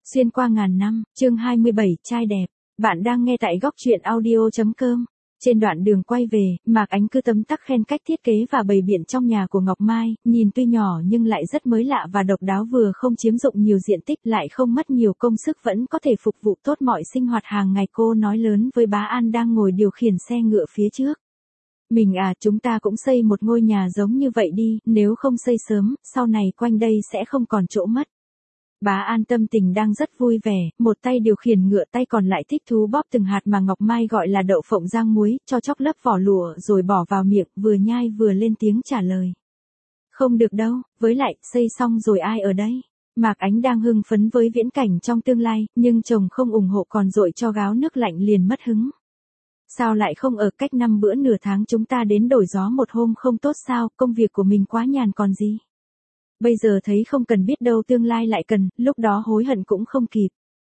Xuyên qua ngàn năm, chương 27, trai đẹp. Bạn đang nghe tại góc truyện audio.com. Trên đoạn đường quay về, Mạc Ánh cứ tấm tắc khen cách thiết kế và bày biện trong nhà của Ngọc Mai, nhìn tuy nhỏ nhưng lại rất mới lạ và độc đáo, vừa không chiếm dụng nhiều diện tích lại không mất nhiều công sức, vẫn có thể phục vụ tốt mọi sinh hoạt hàng ngày. Cô nói lớn với bá An đang ngồi điều khiển xe ngựa phía trước. Mình à, chúng ta cũng xây một ngôi nhà giống như vậy đi, nếu không xây sớm, sau này quanh đây sẽ không còn chỗ mất. Bá An tâm tình đang rất vui vẻ, một tay điều khiển ngựa, tay còn lại thích thú bóp từng hạt mà Ngọc Mai gọi là đậu phộng rang muối, cho chóc lớp vỏ lụa rồi bỏ vào miệng, vừa nhai vừa lên tiếng trả lời. Không được đâu, với lại, xây xong rồi ai ở đây? Mạc Ánh đang hưng phấn với viễn cảnh trong tương lai, nhưng chồng không ủng hộ còn dội cho gáo nước lạnh liền mất hứng. Sao lại không ở, cách 5 bữa nửa tháng chúng ta đến đổi gió một hôm không tốt sao, công việc của mình quá nhàn còn gì. Bây giờ thấy không cần biết đâu, tương lai lại cần, lúc đó hối hận cũng không kịp.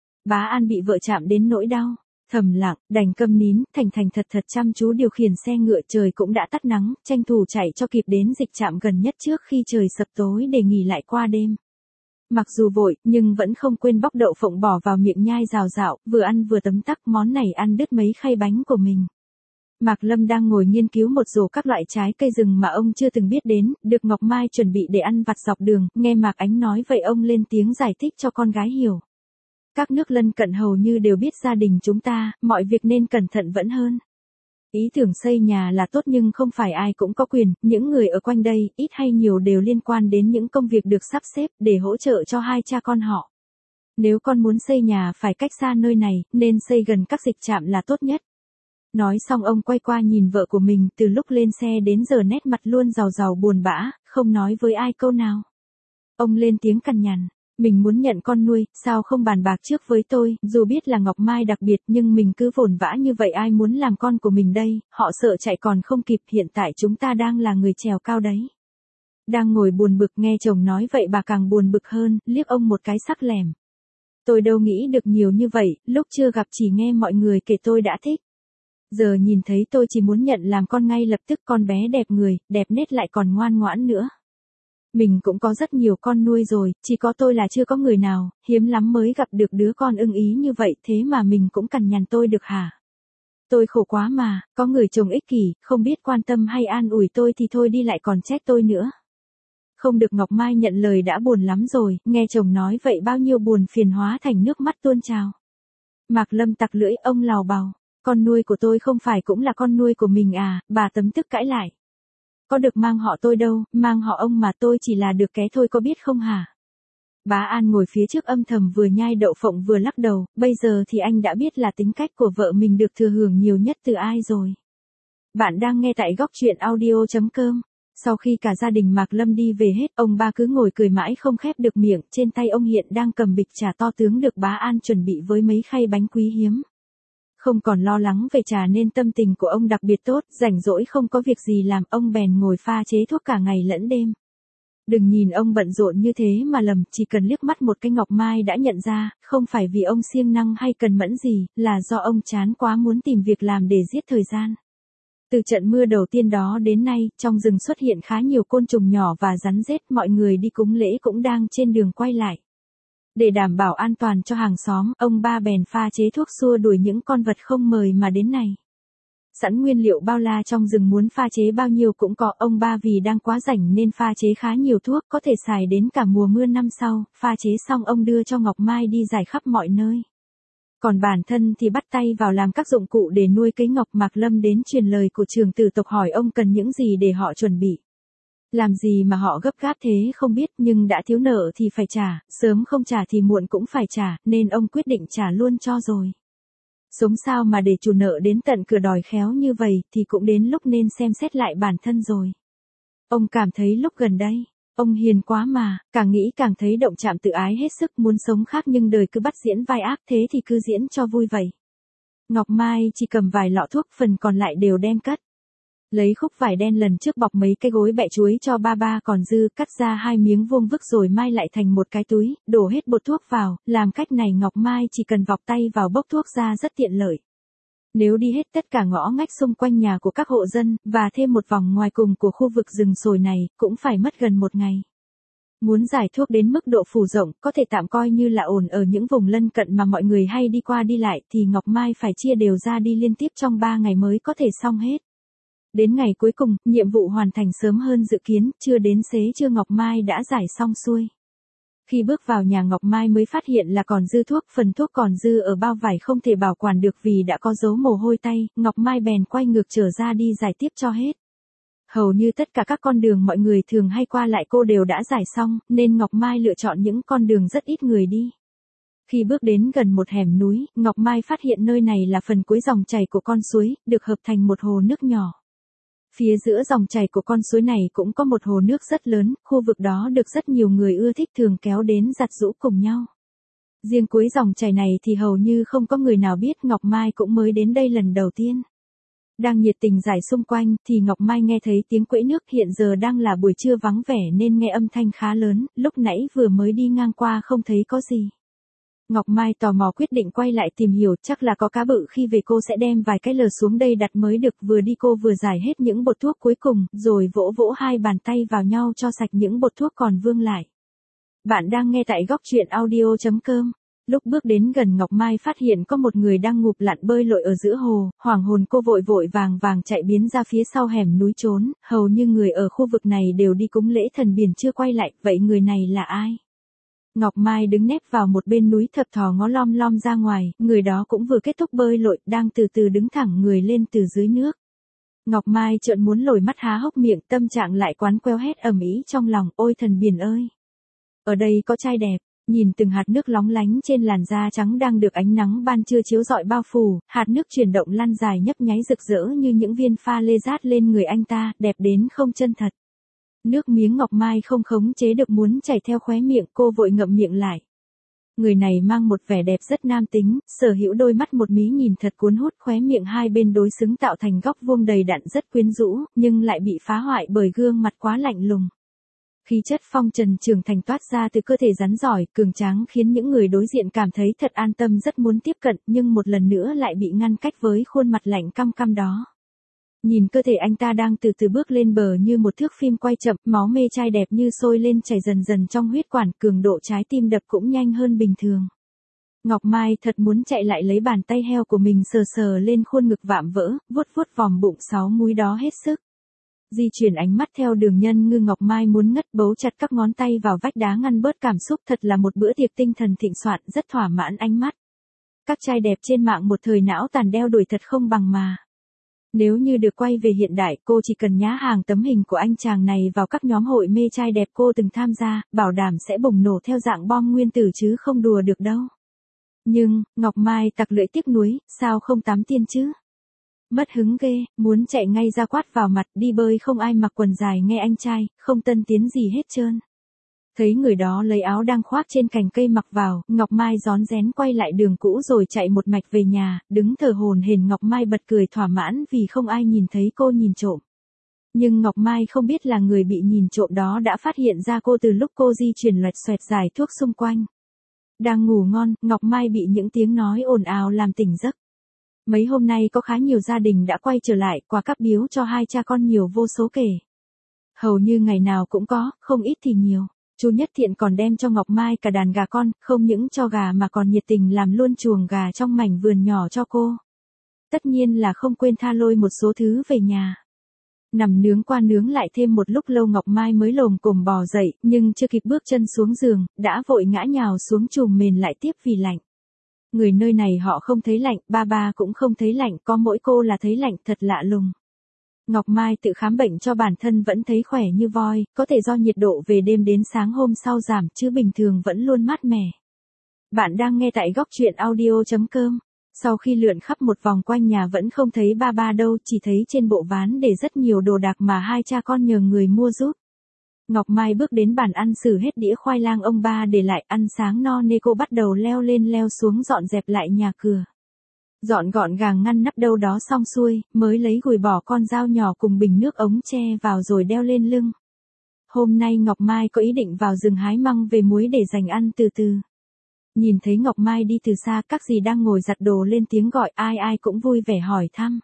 Bá An bị vợ chạm đến nỗi đau, thầm lặng, đành câm nín, thành thật chăm chú điều khiển xe ngựa. Trời cũng đã tắt nắng, tranh thủ chạy cho kịp đến dịch trạm gần nhất trước khi trời sập tối để nghỉ lại qua đêm. Mặc dù vội, nhưng vẫn không quên bóc đậu phộng bỏ vào miệng nhai rào rạo, vừa ăn vừa tấm tắc, món này ăn đứt mấy khay bánh của mình. Mạc Lâm đang ngồi nghiên cứu một rổ các loại trái cây rừng mà ông chưa từng biết đến, được Ngọc Mai chuẩn bị để ăn vặt dọc đường, nghe Mạc Ánh nói vậy ông lên tiếng giải thích cho con gái hiểu. Các nước lân cận hầu như đều biết gia đình chúng ta, mọi việc nên cẩn thận vẫn hơn. Ý tưởng xây nhà là tốt nhưng không phải ai cũng có quyền, những người ở quanh đây, ít hay nhiều đều liên quan đến những công việc được sắp xếp để hỗ trợ cho hai cha con họ. Nếu con muốn xây nhà phải cách xa nơi này, nên xây gần các dịch trạm là tốt nhất. Nói xong ông quay qua nhìn vợ của mình, từ lúc lên xe đến giờ nét mặt luôn rào buồn bã, không nói với ai câu nào. Ông lên tiếng cằn nhằn, mình muốn nhận con nuôi, sao không bàn bạc trước với tôi, dù biết là Ngọc Mai đặc biệt nhưng mình cứ vồn vã như vậy ai muốn làm con của mình đây, họ sợ chạy còn không kịp, hiện tại chúng ta đang là người trèo cao đấy. Đang ngồi buồn bực nghe chồng nói vậy bà càng buồn bực hơn, liếc ông một cái sắc lẻm. Tôi đâu nghĩ được nhiều như vậy, lúc chưa gặp chỉ nghe mọi người kể tôi đã thích. Giờ nhìn thấy tôi chỉ muốn nhận làm con ngay lập tức, con bé đẹp người, đẹp nết lại còn ngoan ngoãn nữa. Mình cũng có rất nhiều con nuôi rồi, chỉ có tôi là chưa có người nào, hiếm lắm mới gặp được đứa con ưng ý như vậy, thế mà mình cũng cằn nhằn tôi được hả? Tôi khổ quá mà, có người chồng ích kỷ, không biết quan tâm hay an ủi tôi thì thôi đi lại còn trách tôi nữa. Không được, Ngọc Mai nhận lời đã buồn lắm rồi, nghe chồng nói vậy bao nhiêu buồn phiền hóa thành nước mắt tuôn trào. Mạc Lâm tặc lưỡi, ông lào bào. Con nuôi của tôi không phải cũng là con nuôi của mình à, bà tấm tức cãi lại. Có được mang họ tôi đâu, mang họ ông mà, tôi chỉ là được ké thôi có biết không hả? Bá An ngồi phía trước âm thầm vừa nhai đậu phộng vừa lắc đầu, bây giờ thì anh đã biết là tính cách của vợ mình được thừa hưởng nhiều nhất từ ai rồi. Bạn đang nghe tại góc truyện audio.com. Sau khi cả gia đình Mạc Lâm đi về hết, ông ba cứ ngồi cười mãi không khép được miệng, trên tay ông hiện đang cầm bịch trà to tướng được bá An chuẩn bị với mấy khay bánh quý hiếm. Không còn lo lắng về trà nên tâm tình của ông đặc biệt tốt, rảnh rỗi không có việc gì làm, ông bèn ngồi pha chế thuốc cả ngày lẫn đêm. Đừng nhìn ông bận rộn như thế mà lầm, chỉ cần liếc mắt một cái Ngọc Mai đã nhận ra, không phải vì ông siêng năng hay cần mẫn gì, là do ông chán quá muốn tìm việc làm để giết thời gian. Từ trận mưa đầu tiên đó đến nay, trong rừng xuất hiện khá nhiều côn trùng nhỏ và rắn rết, mọi người đi cúng lễ cũng đang trên đường quay lại. Để đảm bảo an toàn cho hàng xóm, ông ba bèn pha chế thuốc xua đuổi những con vật không mời mà đến này. Sẵn nguyên liệu bao la trong rừng, muốn pha chế bao nhiêu cũng có, ông ba vì đang quá rảnh nên pha chế khá nhiều thuốc, có thể xài đến cả mùa mưa năm sau, pha chế xong ông đưa cho Ngọc Mai đi rải khắp mọi nơi. Còn bản thân thì bắt tay vào làm các dụng cụ để nuôi cấy ngọc. Mạc Lâm đến truyền lời của trưởng tử tộc hỏi ông cần những gì để họ chuẩn bị. Làm gì mà họ gấp gáp thế không biết, nhưng đã thiếu nợ thì phải trả, sớm không trả thì muộn cũng phải trả, nên ông quyết định trả luôn cho rồi. Sống sao mà để chủ nợ đến tận cửa đòi khéo như vậy, thì cũng đến lúc nên xem xét lại bản thân rồi. Ông cảm thấy lúc gần đây, ông hiền quá mà, càng nghĩ càng thấy động chạm tự ái hết sức, muốn sống khác nhưng đời cứ bắt diễn vai ác, thế thì cứ diễn cho vui vậy. Ngọc Mai chỉ cầm vài lọ thuốc, phần còn lại đều đem cất. Lấy khúc vải đen lần trước bọc mấy cái gối bẹ chuối cho ba còn dư, cắt ra 2 miếng vuông vức rồi mai lại thành một cái túi, đổ hết bột thuốc vào, làm cách này Ngọc Mai chỉ cần vọc tay vào bốc thuốc ra rất tiện lợi. Nếu đi hết tất cả ngõ ngách xung quanh nhà của các hộ dân, và thêm một vòng ngoài cùng của khu vực rừng sồi này, cũng phải mất gần 1 ngày. Muốn giải thuốc đến mức độ phủ rộng, có thể tạm coi như là ổn ở những vùng lân cận mà mọi người hay đi qua đi lại thì Ngọc Mai phải chia đều ra đi liên tiếp trong 3 ngày mới có thể xong hết. Đến ngày cuối cùng, nhiệm vụ hoàn thành sớm hơn dự kiến, chưa đến xế trưa Ngọc Mai đã giải xong xuôi. Khi bước vào nhà Ngọc Mai mới phát hiện là còn dư thuốc, phần thuốc còn dư ở bao vải không thể bảo quản được vì đã có dấu mồ hôi tay, Ngọc Mai bèn quay ngược trở ra đi giải tiếp cho hết. Hầu như tất cả các con đường mọi người thường hay qua lại cô đều đã giải xong, nên Ngọc Mai lựa chọn những con đường rất ít người đi. Khi bước đến gần một hẻm núi, Ngọc Mai phát hiện nơi này là phần cuối dòng chảy của con suối, được hợp thành một hồ nước nhỏ. Phía giữa dòng chảy của con suối này cũng có một hồ nước rất lớn, khu vực đó được rất nhiều người ưa thích thường kéo đến giặt giũ cùng nhau. Riêng cuối dòng chảy này thì hầu như không có người nào biết, Ngọc Mai cũng mới đến đây lần đầu tiên. Đang nhiệt tình giải xung quanh thì Ngọc Mai nghe thấy tiếng quẫy nước, hiện giờ đang là buổi trưa vắng vẻ nên nghe âm thanh khá lớn, lúc nãy vừa mới đi ngang qua không thấy có gì. Ngọc Mai tò mò quyết định quay lại tìm hiểu, chắc là có cá bự, khi về cô sẽ đem vài cái lờ xuống đây đặt mới được. Vừa đi cô vừa giải hết những bột thuốc cuối cùng, rồi vỗ vỗ hai bàn tay vào nhau cho sạch những bột thuốc còn vương lại. Bạn đang nghe tại góc truyện audio.com. Lúc bước đến gần Ngọc Mai phát hiện có một người đang ngụp lặn bơi lội ở giữa hồ, hoảng hồn cô vội vội vàng vàng chạy biến ra phía sau hẻm núi trốn, hầu như người ở khu vực này đều đi cúng lễ thần biển chưa quay lại, vậy người này là ai? Ngọc Mai đứng nép vào một bên núi thập thò ngó lom lom ra ngoài, người đó cũng vừa kết thúc bơi lội, đang từ từ đứng thẳng người lên từ dưới nước. Ngọc Mai chợt muốn lồi mắt há hốc miệng, tâm trạng lại quán queo hét ầm ĩ trong lòng, ôi thần biển ơi! Ở đây có trai đẹp. Nhìn từng hạt nước lóng lánh trên làn da trắng đang được ánh nắng ban trưa chiếu rọi bao phủ, hạt nước chuyển động lăn dài nhấp nháy rực rỡ như những viên pha lê rát lên người anh ta, đẹp đến không chân thật. Nước miếng Ngọc Mai không khống chế được muốn chảy theo khóe miệng, cô vội ngậm miệng lại. Người này mang một vẻ đẹp rất nam tính, sở hữu đôi mắt một mí nhìn thật cuốn hút, khóe miệng hai bên đối xứng tạo thành góc vuông đầy đặn rất quyến rũ, nhưng lại bị phá hoại bởi gương mặt quá lạnh lùng. Khí chất phong trần trưởng thành toát ra từ cơ thể rắn giỏi, cường tráng khiến những người đối diện cảm thấy thật an tâm, rất muốn tiếp cận, nhưng một lần nữa lại bị ngăn cách với khuôn mặt lạnh căm căm đó. Nhìn cơ thể anh ta đang từ từ bước lên bờ như một thước phim quay chậm, máu mê trai đẹp như sôi lên chảy dần dần trong huyết quản, cường độ trái tim đập cũng nhanh hơn bình thường. Ngọc Mai thật muốn chạy lại lấy bàn tay heo của mình sờ sờ lên khuôn ngực vạm vỡ, vuốt vuốt vòng bụng 6 múi đó hết sức. Di chuyển ánh mắt theo đường nhân ngư, Ngọc Mai muốn ngất, bấu chặt các ngón tay vào vách đá ngăn bớt cảm xúc, thật là một bữa tiệc tinh thần thịnh soạn, rất thỏa mãn ánh mắt. Các trai đẹp trên mạng một thời não tàn đeo đuổi thật không bằng mà. Nếu như được quay về hiện đại, cô chỉ cần nhá hàng tấm hình của anh chàng này vào các nhóm hội mê trai đẹp cô từng tham gia, bảo đảm sẽ bùng nổ theo dạng bom nguyên tử chứ không đùa được đâu. Nhưng, Ngọc Mai tặc lưỡi tiếc nuối, sao không tắm tiên chứ? Mất hứng ghê, muốn chạy ngay ra quát vào mặt, đi bơi không ai mặc quần dài nghe anh trai, không tân tiến gì hết trơn. Thấy người đó lấy áo đang khoác trên cành cây mặc vào, Ngọc Mai rón rén quay lại đường cũ rồi chạy một mạch về nhà, đứng thở hổn hển. Ngọc Mai bật cười thỏa mãn vì không ai nhìn thấy cô nhìn trộm. Nhưng Ngọc Mai không biết là người bị nhìn trộm đó đã phát hiện ra cô từ lúc cô di chuyển loẹt xoẹt giải thuốc xung quanh. Đang ngủ ngon, Ngọc Mai bị những tiếng nói ồn ào làm tỉnh giấc. Mấy hôm nay có khá nhiều gia đình đã quay trở lại, quà cáp biếu cho hai cha con nhiều vô số kể. Hầu như ngày nào cũng có, không ít thì nhiều. Chú Nhất Thiện còn đem cho Ngọc Mai cả đàn gà con, không những cho gà mà còn nhiệt tình làm luôn chuồng gà trong mảnh vườn nhỏ cho cô. Tất nhiên là không quên tha lôi một số thứ về nhà. Nằm nướng qua nướng lại thêm một lúc lâu Ngọc Mai mới lồm cồm bò dậy, nhưng chưa kịp bước chân xuống giường, đã vội ngã nhào xuống chùm mền lại tiếp vì lạnh. Người nơi này họ không thấy lạnh, ba cũng không thấy lạnh, có mỗi cô là thấy lạnh, thật lạ lùng. Ngọc Mai tự khám bệnh cho bản thân vẫn thấy khỏe như voi, có thể do nhiệt độ về đêm đến sáng hôm sau giảm chứ bình thường vẫn luôn mát mẻ. Bạn đang nghe tại góc truyện audio.com. Sau khi lượn khắp một vòng quanh nhà vẫn không thấy ba đâu, chỉ thấy trên bộ ván để rất nhiều đồ đạc mà hai cha con nhờ người mua giúp. Ngọc Mai bước đến bàn ăn xử hết đĩa khoai lang ông ba để lại, ăn sáng no nê cô bắt đầu leo lên leo xuống dọn dẹp lại nhà cửa. Dọn gọn gàng ngăn nắp đâu đó xong xuôi, mới lấy gùi bỏ con dao nhỏ cùng bình nước ống tre vào rồi đeo lên lưng. Hôm nay Ngọc Mai có ý định vào rừng hái măng về muối để dành ăn từ từ. Nhìn thấy Ngọc Mai đi từ xa, các dì đang ngồi giặt đồ lên tiếng gọi, ai cũng vui vẻ hỏi thăm.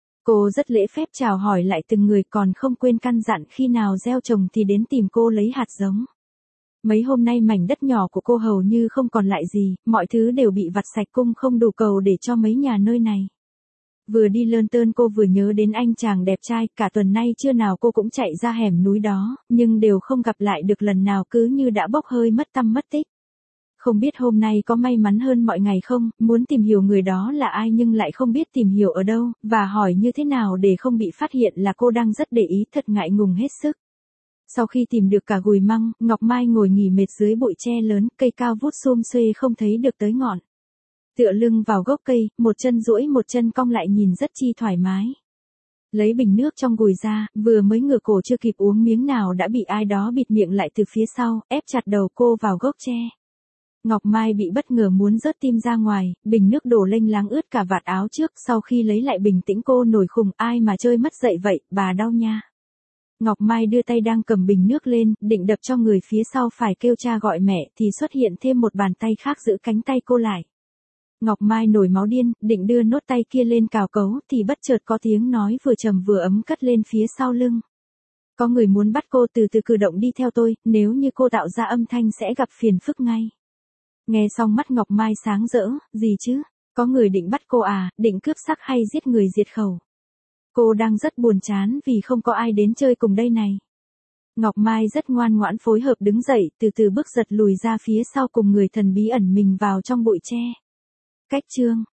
Cô rất lễ phép chào hỏi lại từng người, còn không quên căn dặn khi nào gieo trồng thì đến tìm cô lấy hạt giống. Mấy hôm nay mảnh đất nhỏ của cô hầu như không còn lại gì, mọi thứ đều bị vặt sạch, cung không đủ cầu để cho mấy nhà nơi này. Vừa đi lơn tơn cô vừa nhớ đến anh chàng đẹp trai, cả tuần nay trưa nào cô cũng chạy ra hẻm núi đó, nhưng đều không gặp lại được lần nào, cứ như đã bốc hơi mất tăm mất tích. Không biết hôm nay có may mắn hơn mọi ngày không, muốn tìm hiểu người đó là ai nhưng lại không biết tìm hiểu ở đâu, và hỏi như thế nào để không bị phát hiện là cô đang rất để ý, thật ngại ngùng hết sức. Sau khi tìm được cả gùi măng, Ngọc Mai ngồi nghỉ mệt dưới bụi tre lớn, cây cao vút xum xuê không thấy được tới ngọn. Tựa lưng vào gốc cây, một chân duỗi một chân cong lại nhìn rất chi thoải mái. Lấy bình nước trong gùi ra, vừa mới ngửa cổ chưa kịp uống miếng nào đã bị ai đó bịt miệng lại từ phía sau, ép chặt đầu cô vào gốc tre. Ngọc Mai bị bất ngờ muốn rớt tim ra ngoài, bình nước đổ lênh láng ướt cả vạt áo trước, sau khi lấy lại bình tĩnh cô nổi khùng, ai mà chơi mất dậy vậy, bà đau nha. Ngọc Mai đưa tay đang cầm bình nước lên, định đập cho người phía sau phải kêu cha gọi mẹ, thì xuất hiện thêm một bàn tay khác giữ cánh tay cô lại. Ngọc Mai nổi máu điên, định đưa nốt tay kia lên cào cấu, thì bất chợt có tiếng nói vừa trầm vừa ấm cất lên phía sau lưng. Có người muốn bắt cô, từ từ cử động đi theo tôi, nếu như cô tạo ra âm thanh sẽ gặp phiền phức ngay. Nghe xong mắt Ngọc Mai sáng rỡ, gì chứ, có người định bắt cô à, định cướp sắc hay giết người diệt khẩu. Cô đang rất buồn chán vì không có ai đến chơi cùng đây này. Ngọc Mai rất ngoan ngoãn phối hợp đứng dậy, từ từ bước giật lùi ra phía sau cùng người thần bí ẩn mình vào trong bụi tre. Cách chương